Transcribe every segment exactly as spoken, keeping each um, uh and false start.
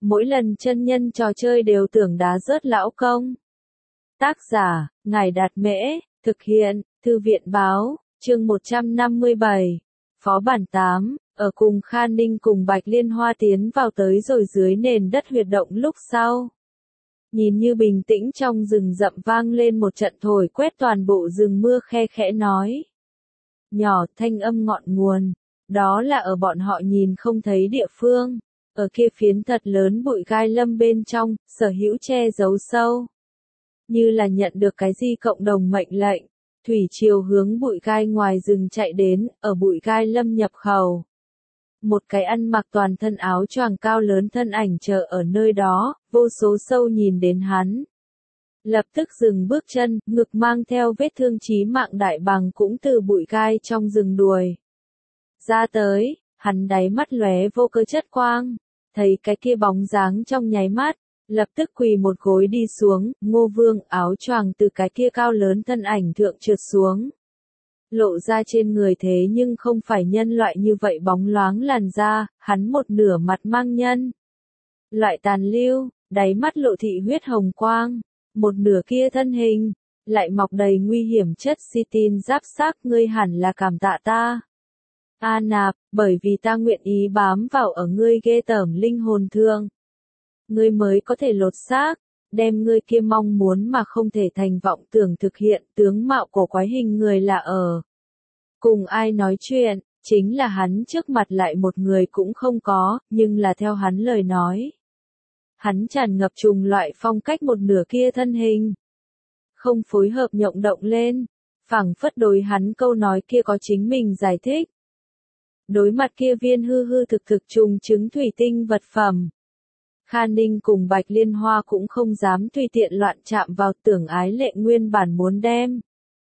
mỗi lần chân nhân trò chơi đều tưởng đá rớt lão công. Tác giả, Ngài Đạt Mễ, thực hiện, Thư viện Báo, chương một trăm năm mươi bảy, Phó bản tám, ở cùng Khan Ninh cùng Bạch Liên Hoa tiến vào tới rồi dưới nền đất huyệt động lúc sau. Nhìn như bình tĩnh trong rừng rậm vang lên một trận thổi quét toàn bộ rừng mưa khe khẽ nói. Nhỏ thanh âm ngọn nguồn, đó là ở bọn họ nhìn không thấy địa phương, ở kia phiến thật lớn bụi gai lâm bên trong, sở hữu che giấu sâu. Như là nhận được cái gì cộng đồng mệnh lệnh, thủy triều hướng bụi gai ngoài rừng chạy đến, ở bụi gai lâm nhập khẩu. Một cái ăn mặc toàn thân áo choàng cao lớn thân ảnh chờ ở nơi đó, vô số sâu nhìn đến hắn. Lập tức dừng bước chân, ngực mang theo vết thương chí mạng đại bàng cũng từ bụi gai trong rừng đuổi ra tới, hắn đáy mắt lóe vô cơ chất quang, thấy cái kia bóng dáng trong nháy mắt, lập tức quỳ một gối đi xuống, Ngô Vương áo choàng từ cái kia cao lớn thân ảnh thượng trượt xuống. Lộ ra trên người thế nhưng không phải nhân loại như vậy bóng loáng làn da, hắn một nửa mặt mang nhân loại tàn lưu, đáy mắt lộ thị huyết hồng quang, một nửa kia thân hình lại mọc đầy nguy hiểm chất sitin giáp xác, ngươi hẳn là cảm tạ ta. A Nạp, bởi vì ta nguyện ý bám vào ở ngươi ghê tởm linh hồn thương. Ngươi mới có thể lột xác, đem ngươi kia mong muốn mà không thể thành vọng tưởng thực hiện, tướng mạo cổ quái hình người là ở. Cùng ai nói chuyện, chính là hắn trước mặt lại một người cũng không có, nhưng là theo hắn lời nói. Hắn tràn ngập trùng loại phong cách một nửa kia thân hình. Không phối hợp nhộng động lên, phảng phất đối hắn câu nói kia có chính mình giải thích. Đối mặt kia viên hư hư thực thực trùng trứng thủy tinh vật phẩm. Khan Ninh cùng Bạch Liên Hoa cũng không dám tùy tiện loạn chạm vào, tưởng ái lệ nguyên bản muốn đem.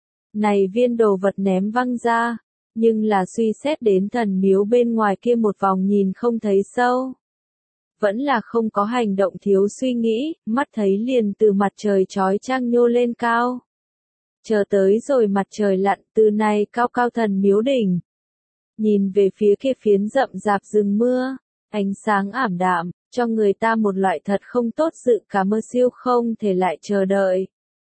Này viên đồ vật ném văng ra, nhưng là suy xét đến thần miếu bên ngoài kia một vòng nhìn không thấy sâu. Vẫn là không có hành động thiếu suy nghĩ, mắt thấy liền từ mặt trời chói chang nhô lên cao. Chờ tới rồi mặt trời lặn từ này cao cao thần miếu đỉnh. Nhìn về phía kia phiến rậm rạp rừng mưa, ánh sáng ảm đạm, cho người ta một loại thật không tốt dự cảm, mơ siêu không thể lại chờ đợi.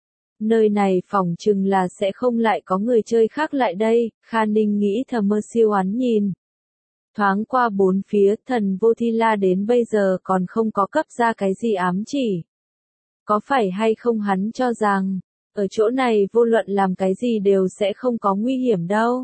Nơi này phỏng chừng là sẽ không lại có người chơi khác lại đây, Khan Ninh nghĩ thầm, mơ siêu án nhìn. Thoáng qua bốn phía, thần vô thi la đến bây giờ còn không có cấp ra cái gì ám chỉ. Có phải hay không hắn cho rằng, ở chỗ này vô luận làm cái gì đều sẽ không có nguy hiểm đâu.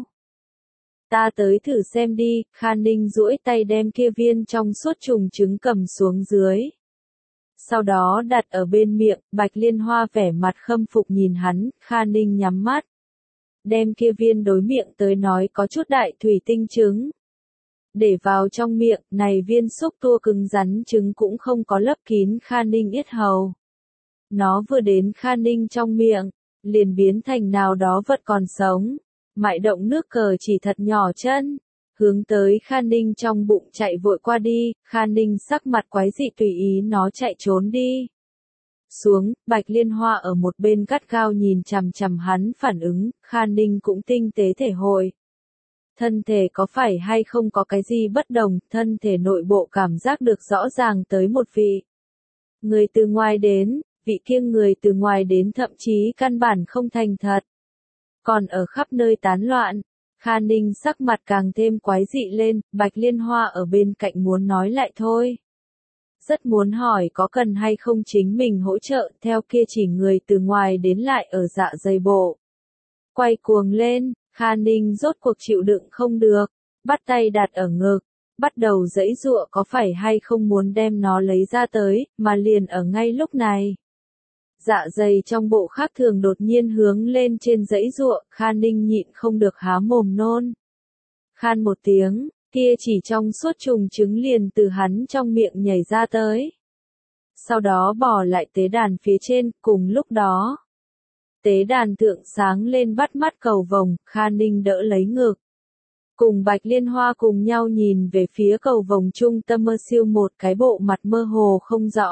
Ta tới thử xem đi, Khan Ninh duỗi tay đem kia viên trong suốt trùng trứng cầm xuống dưới. Sau đó đặt ở bên miệng, Bạch Liên Hoa vẻ mặt khâm phục nhìn hắn, Khan Ninh nhắm mắt. Đem kia viên đối miệng tới nói có chút đại thủy tinh trứng. Để vào trong miệng, này viên xúc tua cứng rắn trứng cũng không có lấp kín Khan Ninh yết hầu. Nó vừa đến Khan Ninh trong miệng, liền biến thành nào đó vật còn sống. Mại động nước cờ chỉ thật nhỏ chân, hướng tới Khan Ninh trong bụng chạy vội qua đi, Khan Ninh sắc mặt quái dị tùy ý nó chạy trốn đi. Xuống, Bạch Liên Hoa ở một bên gắt gao nhìn chằm chằm hắn phản ứng, Khan Ninh cũng tinh tế thể hội. Thân thể có phải hay không có cái gì bất đồng, thân thể nội bộ cảm giác được rõ ràng tới một vị. Người từ ngoài đến, vị kia người từ ngoài đến thậm chí căn bản không thành thật. Còn ở khắp nơi tán loạn, Khan Ninh sắc mặt càng thêm quái dị lên, Bạch Liên Hoa ở bên cạnh muốn nói lại thôi. Rất muốn hỏi có cần hay không chính mình hỗ trợ, theo kia chỉ người từ ngoài đến lại ở dạ dày bộ. Quay cuồng lên, Khan Ninh rốt cuộc chịu đựng không được, bắt tay đặt ở ngực, bắt đầu giãy giụa, có phải hay không muốn đem nó lấy ra tới, mà liền ở ngay lúc này. Dạ dày trong bộ khác thường đột nhiên hướng lên trên giãy giụa, Khan Ninh nhịn không được há mồm nôn. Khan một tiếng, kia chỉ trong suốt trùng trứng liền từ hắn trong miệng nhảy ra tới. Sau đó bò lại tế đàn phía trên, cùng lúc đó. Tế đàn thượng sáng lên bắt mắt cầu vồng, Khan Ninh đỡ lấy ngực. Cùng Bạch Liên Hoa cùng nhau nhìn về phía cầu vồng trung tâm, mơ siêu một cái bộ mặt mơ hồ không rõ.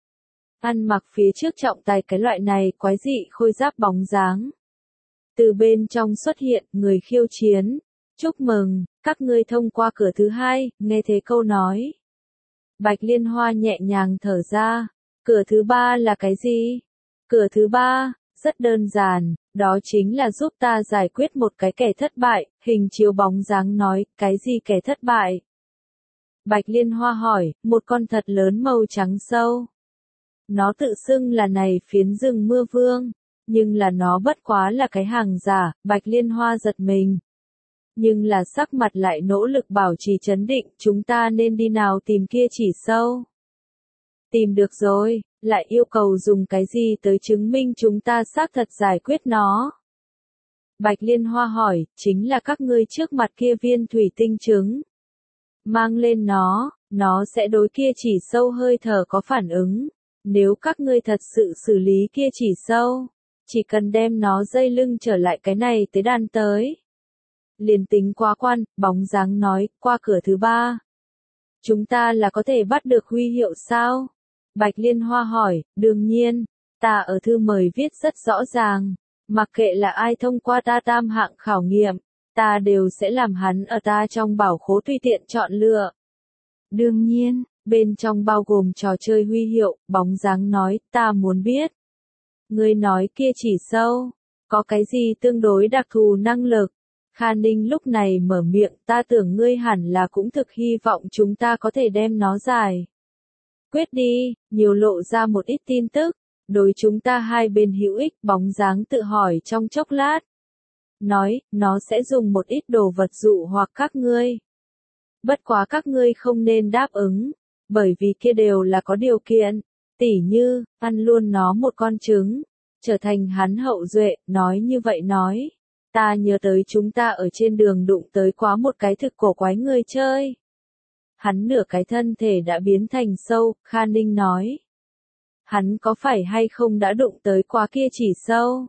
Ăn mặc phía trước trọng tài cái loại này quái dị khôi giáp bóng dáng. Từ bên trong xuất hiện người khiêu chiến. Chúc mừng, các ngươi thông qua cửa thứ hai, nghe thế câu nói. Bạch Liên Hoa nhẹ nhàng thở ra. Cửa thứ ba là cái gì? Cửa thứ ba, rất đơn giản, đó chính là giúp ta giải quyết một cái kẻ thất bại, hình chiếu bóng dáng nói, cái gì kẻ thất bại? Bạch Liên Hoa hỏi, một con thật lớn màu trắng sâu. Nó tự xưng là này phiến rừng mưa vương, nhưng là nó bất quá là cái hàng giả, Bạch Liên Hoa giật mình. Nhưng là sắc mặt lại nỗ lực bảo trì trấn định, chúng ta nên đi nào tìm kia chỉ sâu. Tìm được rồi, lại yêu cầu dùng cái gì tới chứng minh chúng ta xác thật giải quyết nó. Bạch Liên Hoa hỏi, chính là các ngươi trước mặt kia viên thủy tinh trứng. Mang lên nó, nó sẽ đối kia chỉ sâu hơi thở có phản ứng. Nếu các ngươi thật sự xử lý kia chỉ sâu, chỉ cần đem nó dây lưng trở lại cái này tới đàn tới. Liền tính quá quan, bóng dáng nói, qua cửa thứ ba. Chúng ta là có thể bắt được huy hiệu sao? Bạch Liên Hoa hỏi, đương nhiên, ta ở thư mời viết rất rõ ràng, mặc kệ là ai thông qua ta tam hạng khảo nghiệm, ta đều sẽ làm hắn ở ta trong bảo khố tùy tiện chọn lựa. Đương nhiên, bên trong bao gồm trò chơi huy hiệu, bóng dáng nói, ta muốn biết. Ngươi nói kia chỉ sâu, có cái gì tương đối đặc thù năng lực? Kha Ninh lúc này mở miệng, ta tưởng ngươi hẳn là cũng thực hy vọng chúng ta có thể đem nó giải. Quyết đi, nhiều lộ ra một ít tin tức, đối chúng ta hai bên hữu ích, bóng dáng tự hỏi trong chốc lát. Nói, nó sẽ dùng một ít đồ vật dụ hoặc các ngươi. Bất quá các ngươi không nên đáp ứng, bởi vì kia đều là có điều kiện, tỉ như, ăn luôn nó một con trứng, trở thành hắn hậu duệ, nói như vậy nói. Ta nhớ tới chúng ta ở trên đường đụng tới quá một cái thực cổ quái người chơi. Hắn nửa cái thân thể đã biến thành sâu, Kha Ninh nói. Hắn có phải hay không đã đụng tới quá kia chỉ sâu?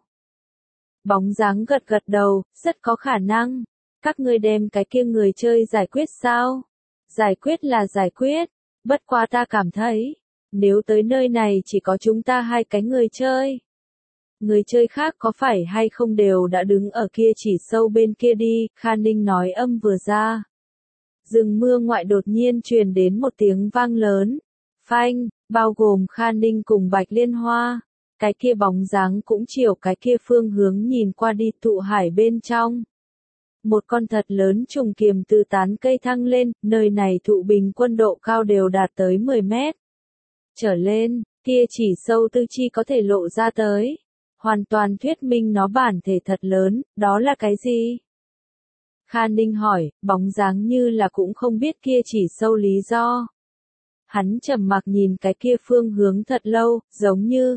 Bóng dáng gật gật đầu, rất có khả năng. Các ngươi đem cái kia người chơi giải quyết sao? Giải quyết là giải quyết, bất quá ta cảm thấy, nếu tới nơi này chỉ có chúng ta hai cái người chơi. Người chơi khác có phải hay không đều đã đứng ở kia chỉ sâu bên kia đi, Kha Ninh nói âm vừa ra. Rừng mưa ngoại đột nhiên truyền đến một tiếng vang lớn. Phanh, bao gồm Kha Ninh cùng Bạch Liên Hoa. Cái kia bóng dáng cũng chiều cái kia phương hướng nhìn qua đi thụ hải bên trong. Một con thật lớn trùng kiềm từ tán cây thăng lên, nơi này thụ bình quân độ cao đều đạt tới mười mét. Trở lên, kia chỉ sâu tư chi có thể lộ ra tới. Hoàn toàn thuyết minh nó bản thể thật lớn, đó là cái gì? Kha Ninh hỏi, bóng dáng như là cũng không biết kia chỉ sâu lý do. Hắn trầm mặc nhìn cái kia phương hướng thật lâu, giống như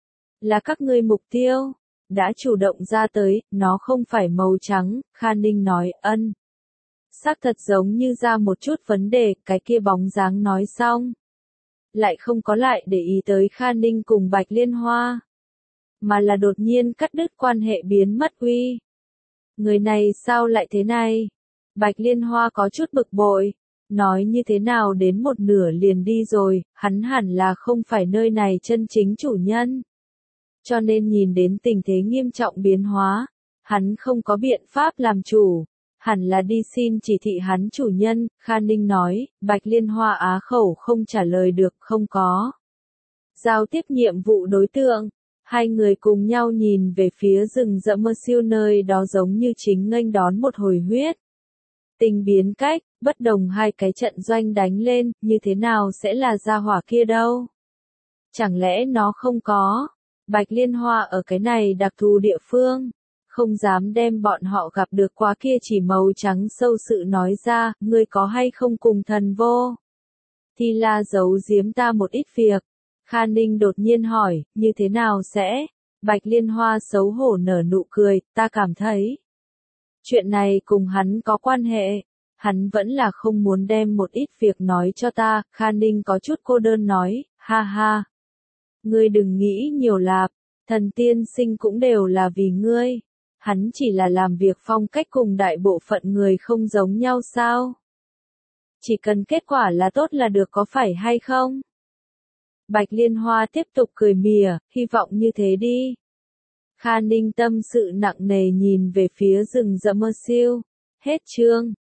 là các ngươi mục tiêu, đã chủ động ra tới, nó không phải màu trắng, Kha Ninh nói, ân. Xác thật giống như ra một chút vấn đề, cái kia bóng dáng nói xong. Lại không có lại để ý tới Kha Ninh cùng Bạch Liên Hoa. Mà là đột nhiên cắt đứt quan hệ biến mất uy. Người này sao lại thế này? Bạch Liên Hoa có chút bực bội. Nói như thế nào đến một nửa liền đi rồi, hắn hẳn là không phải nơi này chân chính chủ nhân. Cho nên nhìn đến tình thế nghiêm trọng biến hóa, hắn không có biện pháp làm chủ. Hẳn là đi xin chỉ thị hắn chủ nhân, Kha Ninh nói, Bạch Liên Hoa á khẩu không trả lời được, không có. Giao tiếp nhiệm vụ đối tượng. Hai người cùng nhau nhìn về phía rừng rậm mơ siêu nơi đó giống như chính nghênh đón một hồi huyết. Tình biến cách, bất đồng hai cái trận doanh đánh lên, như thế nào sẽ là gia hỏa kia đâu? Chẳng lẽ nó không có? Bạch Liên Hoa ở cái này đặc thù địa phương, không dám đem bọn họ gặp được quá kia chỉ màu trắng sâu sự nói ra, ngươi có hay không cùng thần vô? Thì là giấu giếm ta một ít việc. Kha Ninh đột nhiên hỏi, như thế nào sẽ? Bạch Liên Hoa xấu hổ nở nụ cười, ta cảm thấy. Chuyện này cùng hắn có quan hệ. Hắn vẫn là không muốn đem một ít việc nói cho ta, Kha Ninh có chút cô đơn nói, ha ha. Ngươi đừng nghĩ nhiều lạp, thần tiên sinh cũng đều là vì ngươi. Hắn chỉ là làm việc phong cách cùng đại bộ phận người không giống nhau sao? Chỉ cần kết quả là tốt là được có phải hay không? Bạch Liên Hoa tiếp tục cười mỉa, hy vọng như thế đi. Kha Ninh tâm sự nặng nề nhìn về phía rừng rậm mơ siêu. Hết chương.